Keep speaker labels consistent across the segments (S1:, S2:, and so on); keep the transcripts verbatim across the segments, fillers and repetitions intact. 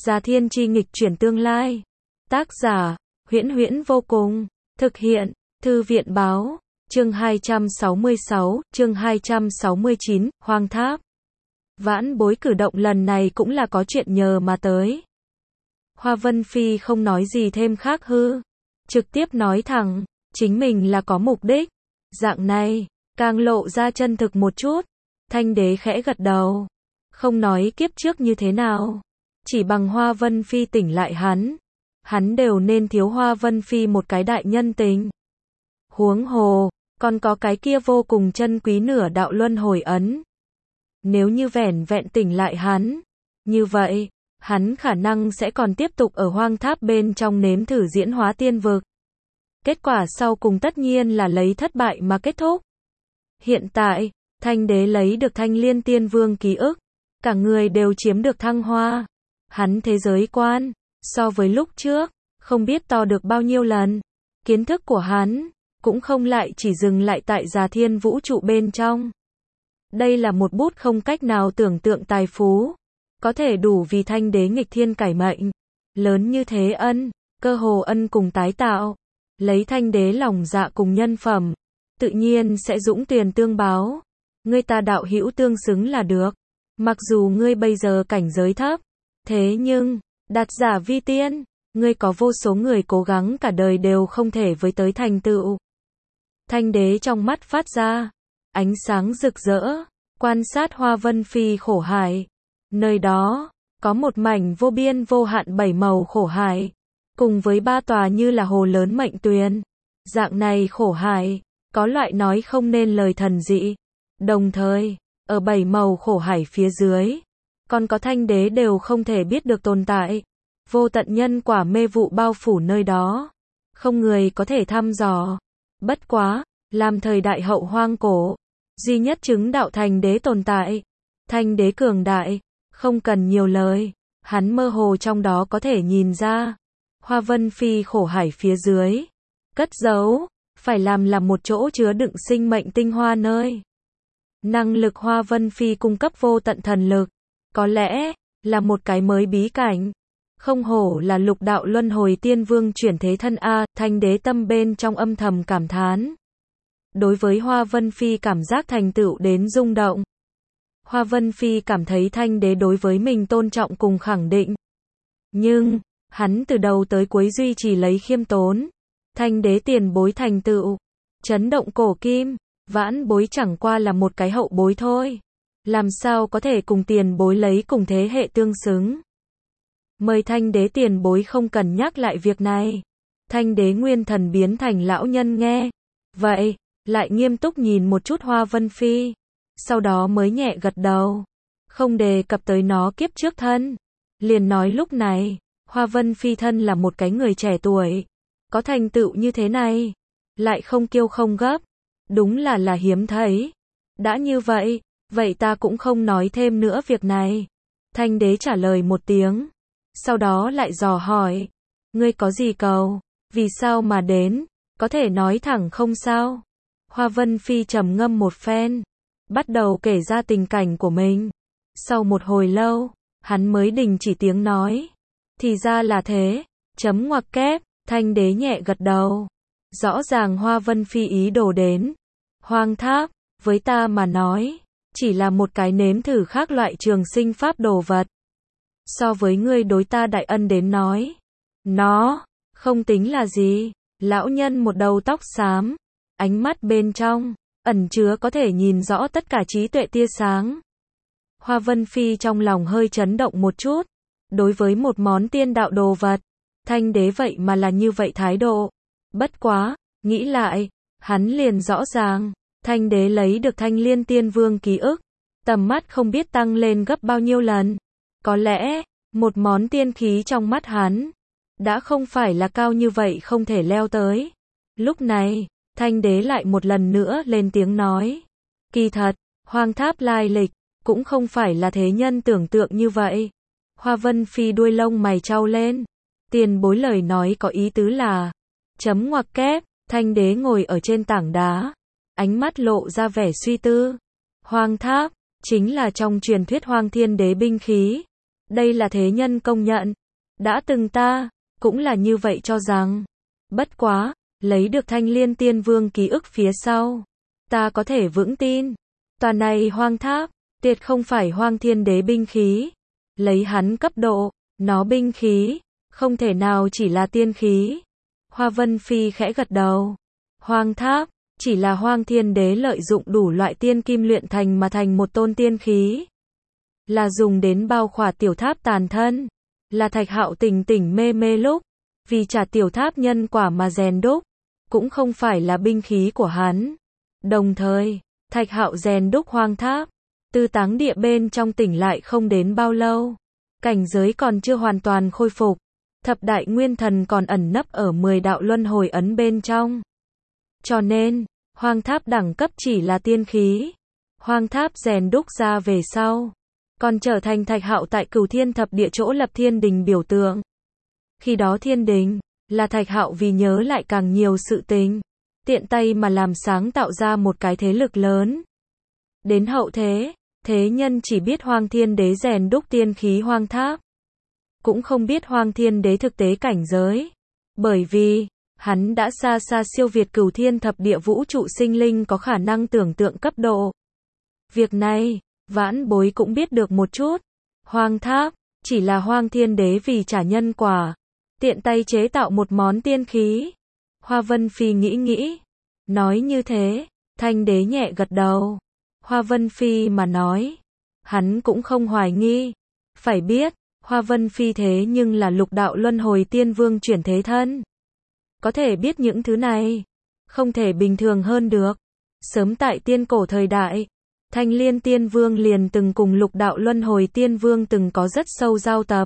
S1: Già Thiên Chi nghịch chuyển tương lai. Tác giả, Huyễn Huyễn vô cùng. Thực hiện, Thư viện báo. Chương hai trăm sáu mươi sáu, chương hai trăm sáu mươi chín, Hoang Tháp. Vãn Bối cử động lần này cũng là có chuyện nhờ mà tới. Hoa Vân Phi không nói gì thêm khác hư. Trực tiếp nói thẳng, chính mình là có mục đích. Dạng này, càng lộ ra chân thực một chút. Thanh đế khẽ gật đầu. Không nói kiếp trước như thế nào. Chỉ bằng Hoa Vân Phi tỉnh lại hắn. Hắn đều nên thiếu Hoa Vân Phi một cái đại nhân tình. Huống hồ, còn có cái kia vô cùng chân quý nửa đạo luân hồi ấn. Nếu như vẻn vẹn tỉnh lại hắn, như vậy, hắn khả năng sẽ còn tiếp tục ở hoang tháp bên trong nếm thử diễn hóa tiên vực. Kết quả sau cùng tất nhiên là lấy thất bại mà kết thúc. Hiện tại, Thanh đế lấy được Thanh Liên Tiên Vương ký ức, cả người đều chiếm được thăng hoa. Hắn thế giới quan, so với lúc trước, không biết to được bao nhiêu lần. Kiến thức của hắn, cũng không lại chỉ dừng lại tại Già Thiên vũ trụ bên trong. Đây là một bút không cách nào tưởng tượng tài phú, có thể đủ vì Thanh đế nghịch thiên cải mệnh. Lớn như thế ân, cơ hồ ân cùng tái tạo. Lấy Thanh đế lòng dạ cùng nhân phẩm, tự nhiên sẽ dũng tuyền tương báo. Ngươi ta đạo hữu tương xứng là được. Mặc dù ngươi bây giờ cảnh giới thấp, thế nhưng, đạt giả vi tiên, ngươi có vô số người cố gắng cả đời đều không thể với tới thành tựu. Thanh đế trong mắt phát ra ánh sáng rực rỡ, quan sát Hoa Vân Phi khổ hải. Nơi đó, có một mảnh vô biên vô hạn bảy màu khổ hải, cùng với ba tòa như là hồ lớn mệnh tuyền. Dạng này khổ hải, có loại nói không nên lời thần dị. Đồng thời, ở bảy màu khổ hải phía dưới, còn có Thanh đế đều không thể biết được tồn tại. Vô tận nhân quả mê vụ bao phủ nơi đó, không người có thể thăm dò. Bất quá, làm thời đại hậu hoang cổ, duy nhất chứng đạo Thanh đế tồn tại. Thanh đế cường đại, không cần nhiều lời, hắn mơ hồ trong đó có thể nhìn ra. Hoa Vân Phi khổ hải phía dưới, cất giấu, phải làm là một chỗ chứa đựng sinh mệnh tinh hoa nơi. Năng lực Hoa Vân Phi cung cấp vô tận thần lực, có lẽ là một cái mới bí cảnh. Không hổ là lục đạo luân hồi tiên vương chuyển thế thân a, Thanh đế tâm bên trong âm thầm cảm thán. Đối với Hoa Vân Phi cảm giác thành tựu đến rung động. Hoa Vân Phi cảm thấy Thanh đế đối với mình tôn trọng cùng khẳng định. Nhưng, hắn từ đầu tới cuối duy trì lấy khiêm tốn. Thanh đế tiền bối thành tựu, chấn động cổ kim, Vãn Bối chẳng qua là một cái hậu bối thôi. Làm sao có thể cùng tiền bối lấy cùng thế hệ tương xứng. Mời Thanh đế tiền bối không cần nhắc lại việc này. Thanh đế nguyên thần biến thành lão nhân nghe. Vậy, lại nghiêm túc nhìn một chút Hoa Vân Phi. Sau đó mới nhẹ gật đầu. Không đề cập tới nó kiếp trước thân. Liền nói lúc này, Hoa Vân Phi thân là một cái người trẻ tuổi. Có thành tựu như thế này. Lại không kiêu không gấp. Đúng là là hiếm thấy. Đã như vậy, vậy ta cũng không nói thêm nữa việc này. Thanh đế trả lời một tiếng. Sau đó lại dò hỏi. Ngươi có gì cầu? Vì sao mà đến? Có thể nói thẳng không sao? Hoa Vân Phi trầm ngâm một phen. Bắt đầu kể ra tình cảnh của mình. Sau một hồi lâu, hắn mới đình chỉ tiếng nói. Thì ra là thế. Chấm ngoặc kép. Thanh đế nhẹ gật đầu. Rõ ràng Hoa Vân Phi ý đồ đến. Hoang tháp, với ta mà nói, chỉ là một cái nếm thử khác loại trường sinh pháp đồ vật. So với ngươi đối ta đại ân đến nói, nó không tính là gì. Lão nhân một đầu tóc xám, ánh mắt bên trong ẩn chứa có thể nhìn rõ tất cả trí tuệ tia sáng. Hoa Vân Phi trong lòng hơi chấn động một chút. Đối với một món tiên đạo đồ vật, Thanh đế vậy mà là như vậy thái độ. Bất quá, nghĩ lại, hắn liền rõ ràng, Thanh đế lấy được Thanh Liên Tiên Vương ký ức, tầm mắt không biết tăng lên gấp bao nhiêu lần. Có lẽ, một món tiên khí trong mắt hắn, đã không phải là cao như vậy không thể leo tới. Lúc này, Thanh đế lại một lần nữa lên tiếng nói. Kỳ thật, hoang tháp lai lịch, cũng không phải là thế nhân tưởng tượng như vậy. Hoa Vân Phi đuôi lông mày trao lên. Tiền bối lời nói có ý tứ là, chấm ngoặc kép, Thanh đế ngồi ở trên tảng đá. Ánh mắt lộ ra vẻ suy tư. Hoang tháp, chính là trong truyền thuyết Hoang Thiên Đế binh khí. Đây là thế nhân công nhận. Đã từng ta, cũng là như vậy cho rằng. Bất quá, lấy được Thanh Liên Tiên Vương ký ức phía sau. Ta có thể vững tin. Tòa này hoang tháp, tuyệt không phải Hoang Thiên Đế binh khí. Lấy hắn cấp độ, nó binh khí, không thể nào chỉ là tiên khí. Hoa Vân Phi khẽ gật đầu. Hoang tháp, chỉ là Hoang Thiên Đế lợi dụng đủ loại tiên kim luyện thành mà thành một tôn tiên khí. Là dùng đến bao khỏa tiểu tháp tàn thân. Là Thạch Hạo tỉnh tỉnh mê mê lúc, vì trả tiểu tháp nhân quả mà rèn đúc. Cũng không phải là binh khí của hắn. Đồng thời, Thạch Hạo rèn đúc hoang tháp. Từ táng địa bên trong tỉnh lại không đến bao lâu. Cảnh giới còn chưa hoàn toàn khôi phục. Thập đại nguyên thần còn ẩn nấp ở mười đạo luân hồi ấn bên trong. Cho nên, hoang tháp đẳng cấp chỉ là tiên khí. Hoang tháp rèn đúc ra về sau, còn trở thành Thạch Hạo tại Cửu Thiên Thập Địa chỗ lập thiên đình biểu tượng. Khi đó thiên đình, là Thạch Hạo vì nhớ lại càng nhiều sự tình. Tiện tay mà làm sáng tạo ra một cái thế lực lớn. Đến hậu thế, thế nhân chỉ biết Hoang Thiên Đế rèn đúc tiên khí hoang tháp. Cũng không biết Hoang Thiên Đế thực tế cảnh giới. Bởi vì, hắn đã xa xa siêu việt Cửu Thiên Thập Địa vũ trụ sinh linh có khả năng tưởng tượng cấp độ. Việc này, vãn bối cũng biết được một chút. Hoang tháp, chỉ là Hoang Thiên Đế vì trả nhân quả. Tiện tay chế tạo một món tiên khí. Hoa Vân Phi nghĩ nghĩ. Nói như thế, Thanh Đế nhẹ gật đầu. Hoa Vân Phi mà nói. Hắn cũng không hoài nghi. Phải biết, Hoa Vân Phi thế nhưng là lục đạo luân hồi tiên vương chuyển thế thân. Có thể biết những thứ này. Không thể bình thường hơn được. Sớm tại tiên cổ thời đại, Thanh Liên Tiên Vương liền từng cùng lục đạo luân hồi tiên vương từng có rất sâu giao tập.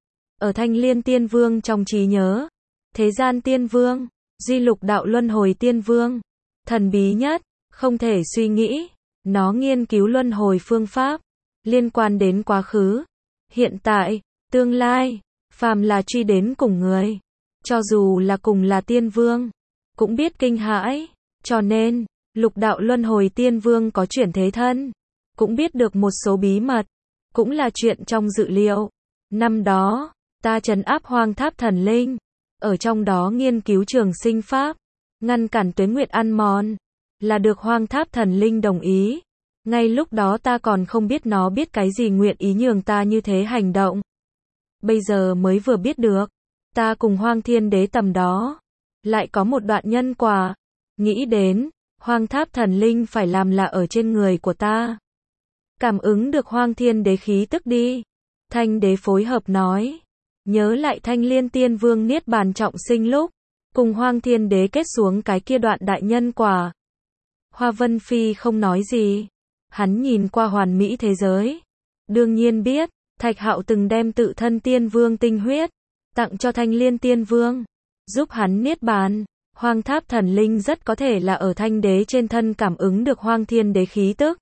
S1: Ở Thanh Liên Tiên Vương trong trí nhớ, thế gian tiên vương, duy lục đạo luân hồi tiên vương, thần bí nhất, không thể suy nghĩ, nó nghiên cứu luân hồi phương pháp, liên quan đến quá khứ, hiện tại, tương lai, phàm là truy đến cùng người, cho dù là cùng là tiên vương, cũng biết kinh hãi, cho nên, lục đạo luân hồi tiên vương có chuyển thế thân, cũng biết được một số bí mật, cũng là chuyện trong dự liệu. Năm đó, ta trấn áp hoang tháp thần linh, ở trong đó nghiên cứu trường sinh pháp, ngăn cản tuế nguyệt ăn mòn, là được hoang tháp thần linh đồng ý. Ngay lúc đó ta còn không biết nó biết cái gì nguyện ý nhường ta như thế hành động. Bây giờ mới vừa biết được, ta cùng Hoang Thiên Đế tầm đó, lại có một đoạn nhân quả, nghĩ đến, hoang tháp thần linh phải làm là ở trên người của ta. Cảm ứng được Hoang Thiên Đế khí tức đi. Thanh Đế phối hợp nói. Nhớ lại Thanh Liên Tiên Vương niết bàn trọng sinh lúc, cùng Hoang Thiên Đế kết xuống cái kia đoạn đại nhân quả. Hoa Vân Phi không nói gì. Hắn nhìn qua hoàn mỹ thế giới. Đương nhiên biết, Thạch Hạo từng đem tự thân Tiên Vương tinh huyết, tặng cho Thanh Liên Tiên Vương, giúp hắn niết bàn. Hoang tháp thần linh rất có thể là ở Thanh Đế trên thân cảm ứng được Hoang Thiên Đế khí tức.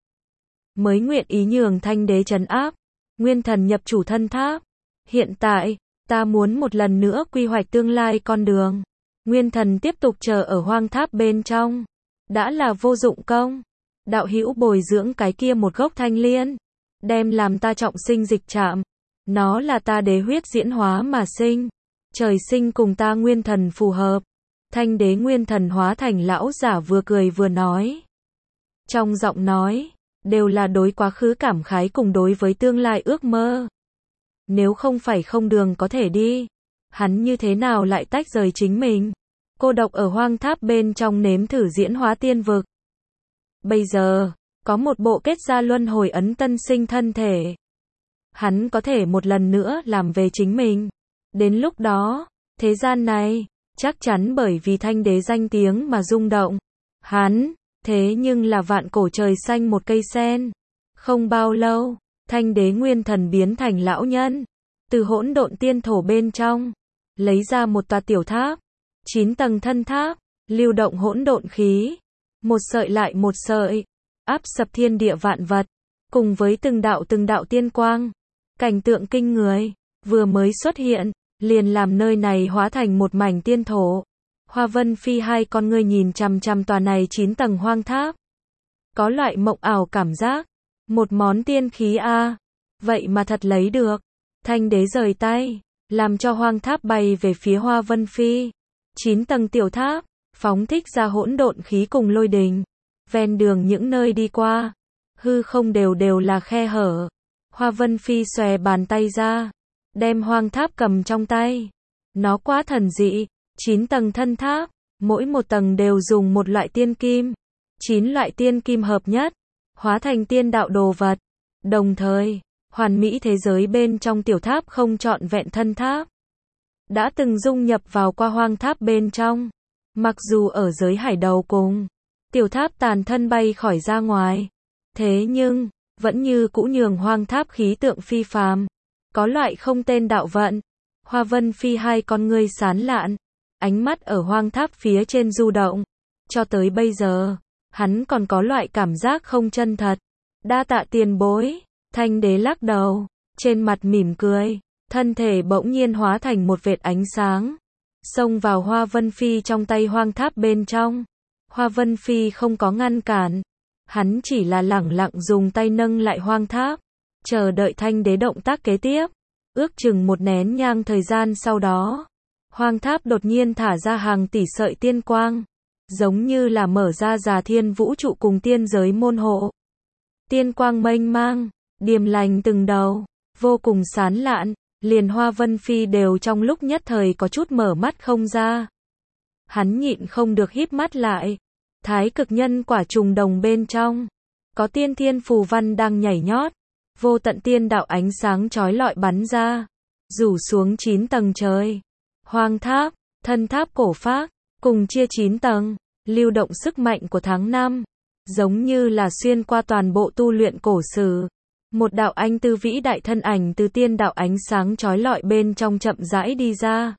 S1: Mới nguyện ý nhường Thanh Đế trấn áp. Nguyên thần nhập chủ thân tháp. Hiện tại, ta muốn một lần nữa quy hoạch tương lai con đường. Nguyên thần tiếp tục chờ ở hoang tháp bên trong. Đã là vô dụng công. Đạo hữu bồi dưỡng cái kia một gốc thanh liên. Đem làm ta trọng sinh dịch trạm. Nó là ta đế huyết diễn hóa mà sinh. Trời sinh cùng ta nguyên thần phù hợp. Thanh Đế nguyên thần hóa thành lão giả vừa cười vừa nói. Trong giọng nói, đều là đối quá khứ cảm khái cùng đối với tương lai ước mơ. Nếu không phải không đường có thể đi, hắn như thế nào lại tách rời chính mình, cô độc ở hoang tháp bên trong nếm thử diễn hóa tiên vực. Bây giờ, có một bộ kết ra luân hồi ấn tân sinh thân thể. Hắn có thể một lần nữa làm về chính mình. Đến lúc đó, thế gian này, chắc chắn bởi vì Thanh Đế danh tiếng mà rung động. Hắn, thế nhưng là vạn cổ trời xanh một cây sen. Không bao lâu, Thanh Đế nguyên thần biến thành lão nhân. Từ hỗn độn tiên thổ bên trong, lấy ra một tòa tiểu tháp. Chín tầng thân tháp, lưu động hỗn độn khí. Một sợi lại một sợi, áp sập thiên địa vạn vật. Cùng với từng đạo từng đạo tiên quang. Cảnh tượng kinh người, vừa mới xuất hiện, liền làm nơi này hóa thành một mảnh tiên thổ. Hoa Vân Phi hai con ngươi nhìn chằm chằm tòa này chín tầng hoang tháp. Có loại mộng ảo cảm giác. Một món tiên khí a, vậy mà thật lấy được. Thanh đế rời tay, làm cho hoang tháp bay về phía Hoa Vân Phi. Chín tầng tiểu tháp, phóng thích ra hỗn độn khí cùng lôi đình. Ven đường những nơi đi qua, hư không đều đều là khe hở. Hoa Vân Phi xòe bàn tay ra, đem hoang tháp cầm trong tay. Nó quá thần dị, chín tầng thân tháp, mỗi một tầng đều dùng một loại tiên kim. Chín loại tiên kim hợp nhất, hóa thành tiên đạo đồ vật. Đồng thời, hoàn mỹ thế giới bên trong tiểu tháp không trọn vẹn thân tháp. Đã từng dung nhập vào qua hoang tháp bên trong. Mặc dù ở giới hải đầu cùng, tiểu tháp tàn thân bay khỏi ra ngoài. Thế nhưng, vẫn như cũ nhường hoang tháp khí tượng phi phàm. Có loại không tên đạo vận. Hoa Vân Phi hai con ngươi sán lạn, ánh mắt ở hoang tháp phía trên du động. Cho tới bây giờ, hắn còn có loại cảm giác không chân thật. Đa tạ tiền bối. Thanh đế lắc đầu, trên mặt mỉm cười, thân thể bỗng nhiên hóa thành một vệt ánh sáng, xông vào Hoa Vân Phi trong tay hoang tháp bên trong. Hoa Vân Phi không có ngăn cản, hắn chỉ là lẳng lặng dùng tay nâng lại hoang tháp, chờ đợi thanh đế động tác kế tiếp. Ước chừng một nén nhang thời gian sau đó, hoang tháp đột nhiên thả ra hàng tỷ sợi tiên quang, giống như là mở ra già thiên vũ trụ cùng tiên giới môn hộ. Tiên quang mênh mang, điềm lành từng đầu, vô cùng sán lạn, liền Hoa Vân Phi đều trong lúc nhất thời có chút mở mắt không ra. Hắn nhịn không được híp mắt lại. Thái cực nhân quả trùng đồng bên trong, có tiên thiên phù văn đang nhảy nhót, vô tận tiên đạo ánh sáng chói lọi bắn ra, rủ xuống chín tầng trời. Hoang tháp, thân tháp cổ phác, cùng chia chín tầng, lưu động sức mạnh của tháng năm, giống như là xuyên qua toàn bộ tu luyện cổ sử. Một đạo anh tư vĩ đại thân ảnh từ tiên đạo ánh sáng chói lọi bên trong chậm rãi đi ra.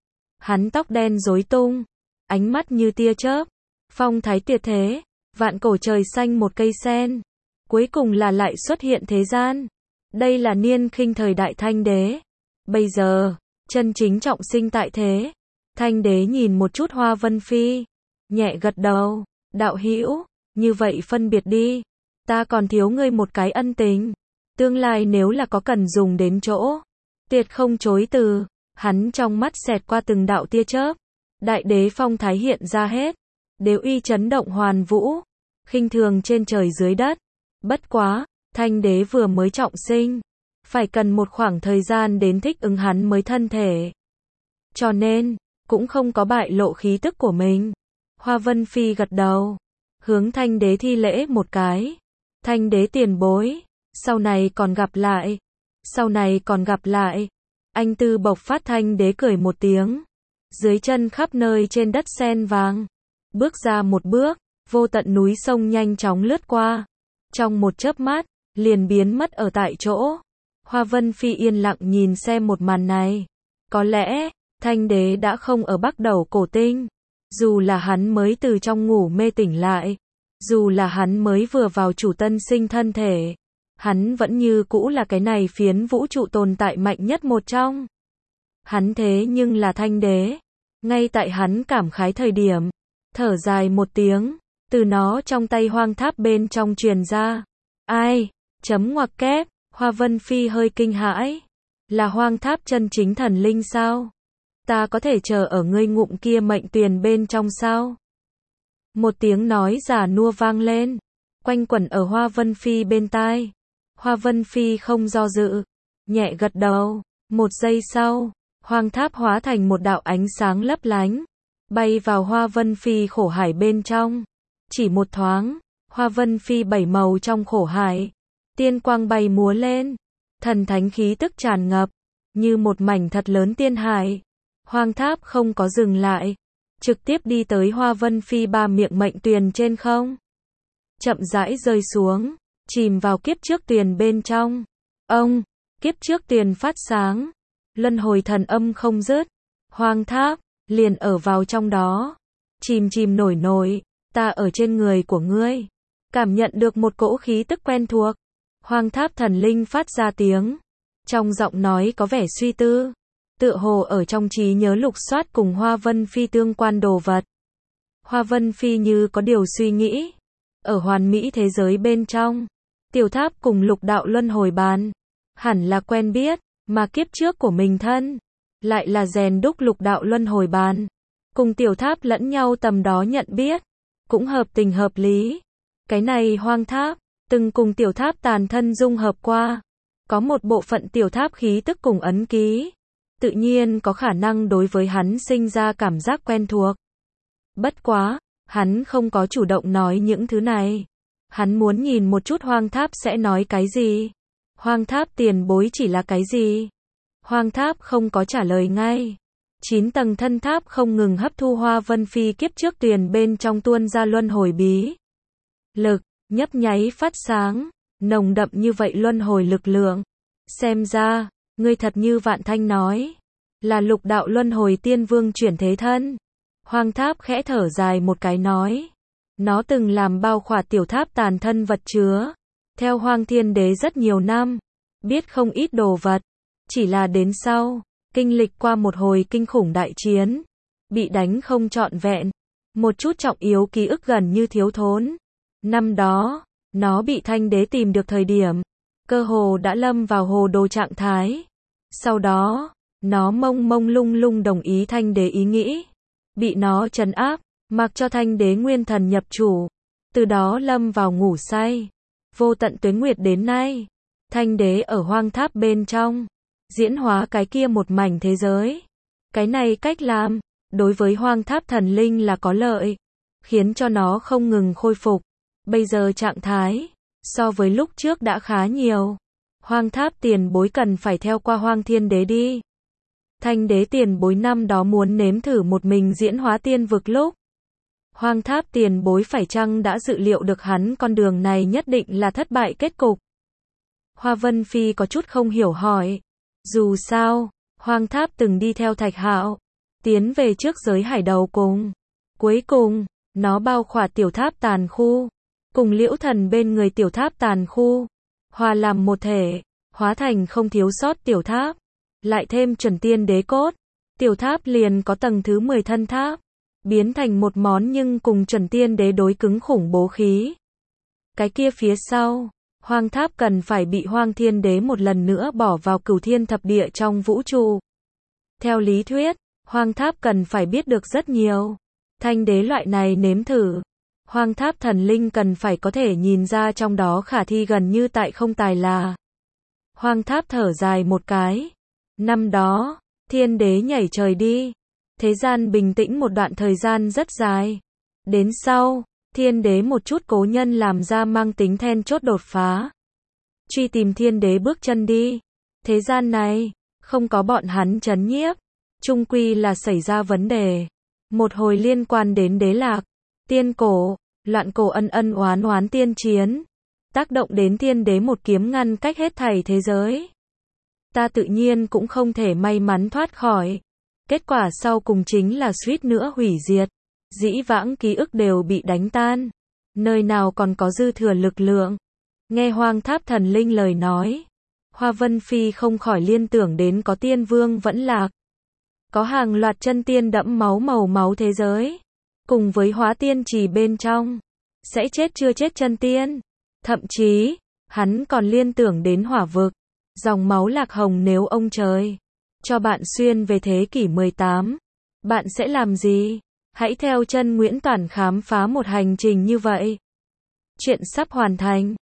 S1: Hắn tóc đen rối tung, ánh mắt như tia chớp, phong thái tuyệt thế, vạn cổ trời xanh một cây sen. Cuối cùng là lại xuất hiện thế gian. Đây là niên khinh thời đại thanh đế. Bây giờ, chân chính trọng sinh tại thế. Thanh đế nhìn một chút Hoa Vân Phi, nhẹ gật đầu, đạo hữu, như vậy phân biệt đi. Ta còn thiếu ngươi một cái ân tình. Tương lai nếu là có cần dùng đến chỗ, tuyệt không chối từ. Hắn trong mắt xẹt qua từng đạo tia chớp. Đại đế phong thái hiện ra hết. Đều uy chấn động hoàn vũ, khinh thường trên trời dưới đất. Bất quá, thanh đế vừa mới trọng sinh, phải cần một khoảng thời gian đến thích ứng hắn mới thân thể. Cho nên, cũng không có bại lộ khí tức của mình. Hoa Vân Phi gật đầu, hướng thanh đế thi lễ một cái. Thanh đế tiền bối, sau này còn gặp lại. Sau này còn gặp lại. Anh tư bộc phát thanh đế cười một tiếng. Dưới chân khắp nơi trên đất sen vàng. Bước ra một bước, vô tận núi sông nhanh chóng lướt qua. Trong một chớp mắt, liền biến mất ở tại chỗ. Hoa Vân Phi yên lặng nhìn xem một màn này. Có lẽ, thanh đế đã không ở Bắc Đầu cổ tinh. Dù là hắn mới từ trong ngủ mê tỉnh lại. Dù là hắn mới vừa vào chủ tân sinh thân thể. Hắn vẫn như cũ là cái này phiến vũ trụ tồn tại mạnh nhất một trong. Hắn thế nhưng là thanh đế. Ngay tại hắn cảm khái thời điểm, thở dài một tiếng, từ nó trong tay hoang tháp bên trong truyền ra. Ai? Chấm ngoặc kép, Hoa Vân Phi hơi kinh hãi. Là hoang tháp chân chính thần linh sao? Ta có thể chờ ở ngươi ngụm kia mệnh tuyền bên trong sao? Một tiếng nói già nua vang lên, quanh quẩn ở Hoa Vân Phi bên tai. Hoa Vân Phi không do dự, nhẹ gật đầu. Một giây sau, hoang tháp hóa thành một đạo ánh sáng lấp lánh, bay vào Hoa Vân Phi khổ hải bên trong. Chỉ một thoáng, Hoa Vân Phi bảy màu trong khổ hải, tiên quang bay múa lên, thần thánh khí tức tràn ngập, như một mảnh thật lớn tiên hải. Hoang tháp không có dừng lại, trực tiếp đi tới Hoa Vân Phi ba miệng mệnh tuyền trên không. Chậm rãi rơi xuống, chìm vào kiếp trước tuyền bên trong. Ông, kiếp trước tuyền phát sáng, luân hồi thần âm không dứt. Hoang tháp liền ở vào trong đó, chìm chìm nổi nổi. Ta ở trên người của ngươi, cảm nhận được một cỗ khí tức quen thuộc. Hoang tháp thần linh phát ra tiếng, trong giọng nói có vẻ suy tư, tựa hồ ở trong trí nhớ lục soát cùng Hoa Vân Phi tương quan đồ vật. Hoa Vân Phi như có điều suy nghĩ, ở hoàn mỹ thế giới bên trong, tiểu tháp cùng lục đạo luân hồi bàn, hẳn là quen biết. Mà kiếp trước của mình thân, lại là rèn đúc lục đạo luân hồi bàn. Cùng tiểu tháp lẫn nhau tầm đó nhận biết, cũng hợp tình hợp lý. Cái này hoang tháp, từng cùng tiểu tháp tàn thân dung hợp qua. Có một bộ phận tiểu tháp khí tức cùng ấn ký. Tự nhiên có khả năng đối với hắn sinh ra cảm giác quen thuộc. Bất quá, hắn không có chủ động nói những thứ này. Hắn muốn nhìn một chút hoang tháp sẽ nói cái gì. Hoang tháp tiền bối chỉ là cái gì? Hoang tháp không có trả lời ngay. Chín tầng thân tháp không ngừng hấp thu Hoa Vân Phi kiếp trước tiền bên trong tuôn ra luân hồi bí lực, nhấp nháy phát sáng, nồng đậm như vậy luân hồi lực lượng. Xem ra, ngươi thật như Vạn Thanh nói, là lục đạo luân hồi tiên vương chuyển thế thân. Hoang tháp khẽ thở dài một cái nói, nó từng làm bao khỏa tiểu tháp tàn thân vật chứa, theo Hoang Thiên Đế rất nhiều năm, biết không ít đồ vật, chỉ là đến sau, kinh lịch qua một hồi kinh khủng đại chiến, bị đánh không trọn vẹn, một chút trọng yếu ký ức gần như thiếu thốn. Năm đó, nó bị Thanh Đế tìm được thời điểm, cơ hồ đã lâm vào hồ đồ trạng thái. Sau đó, nó mông mông lung lung đồng ý Thanh Đế ý nghĩ, bị nó trấn áp, mặc cho Thanh Đế nguyên thần nhập chủ, từ đó lâm vào ngủ say. Vô tận tuế nguyệt đến nay, Thanh Đế ở hoang tháp bên trong, diễn hóa cái kia một mảnh thế giới. Cái này cách làm, đối với hoang tháp thần linh là có lợi, khiến cho nó không ngừng khôi phục. Bây giờ trạng thái, so với lúc trước đã khá nhiều. Hoang tháp tiền bối cần phải theo qua Hoang Thiên Đế đi. Thanh Đế tiền bối năm đó muốn nếm thử một mình diễn hóa tiên vực lúc. Hoang tháp tiền bối phải chăng đã dự liệu được hắn con đường này nhất định là thất bại kết cục? Hoa Vân Phi có chút không hiểu hỏi. Dù sao, hoang tháp từng đi theo Thạch Hạo, tiến về trước giới hải đầu cùng. Cuối cùng, nó bao khỏa tiểu tháp tàn khu, cùng liễu thần bên người tiểu tháp tàn khu, hòa làm một thể, hóa thành không thiếu sót tiểu tháp. Lại thêm chuẩn tiên đế cốt, tiểu tháp liền có tầng thứ mười thân tháp, biến thành một món nhưng cùng chuẩn tiên đế đối cứng khủng bố khí. Cái kia phía sau, hoang tháp cần phải bị Hoang Thiên Đế một lần nữa bỏ vào cửu thiên thập địa trong vũ trụ. Theo lý thuyết, hoang tháp cần phải biết được rất nhiều. Thanh đế loại này nếm thử. Hoang tháp thần linh cần phải có thể nhìn ra trong đó khả thi gần như tại không tài là. Hoang tháp thở dài một cái. Năm đó, thiên đế nhảy trời đi. Thế gian bình tĩnh một đoạn thời gian rất dài. Đến sau, thiên đế một chút cố nhân làm ra mang tính then chốt đột phá. Truy tìm thiên đế bước chân đi. Thế gian này, không có bọn hắn trấn nhiếp. Chung quy là xảy ra vấn đề. Một hồi liên quan đến đế lạc, tiên cổ, loạn cổ ân ân oán oán tiên chiến. Tác động đến thiên đế một kiếm ngăn cách hết thảy thế giới. Ta tự nhiên cũng không thể may mắn thoát khỏi. Kết quả sau cùng chính là suýt nữa hủy diệt. Dĩ vãng ký ức đều bị đánh tan. Nơi nào còn có dư thừa lực lượng. Nghe hoang tháp thần linh lời nói. Hoa Vân Phi không khỏi liên tưởng đến có tiên vương vẫn lạc. Có hàng loạt chân tiên đẫm máu màu máu thế giới. Cùng với hóa tiên trì bên trong. Sẽ chết chưa chết chân tiên. Thậm chí, hắn còn liên tưởng đến hỏa vực. Dòng máu lạc hồng nếu ông trời cho bạn xuyên về thế kỷ mười tám. Bạn sẽ làm gì? Hãy theo chân Nguyễn Toản khám phá một hành trình như vậy. Chuyện sắp hoàn thành.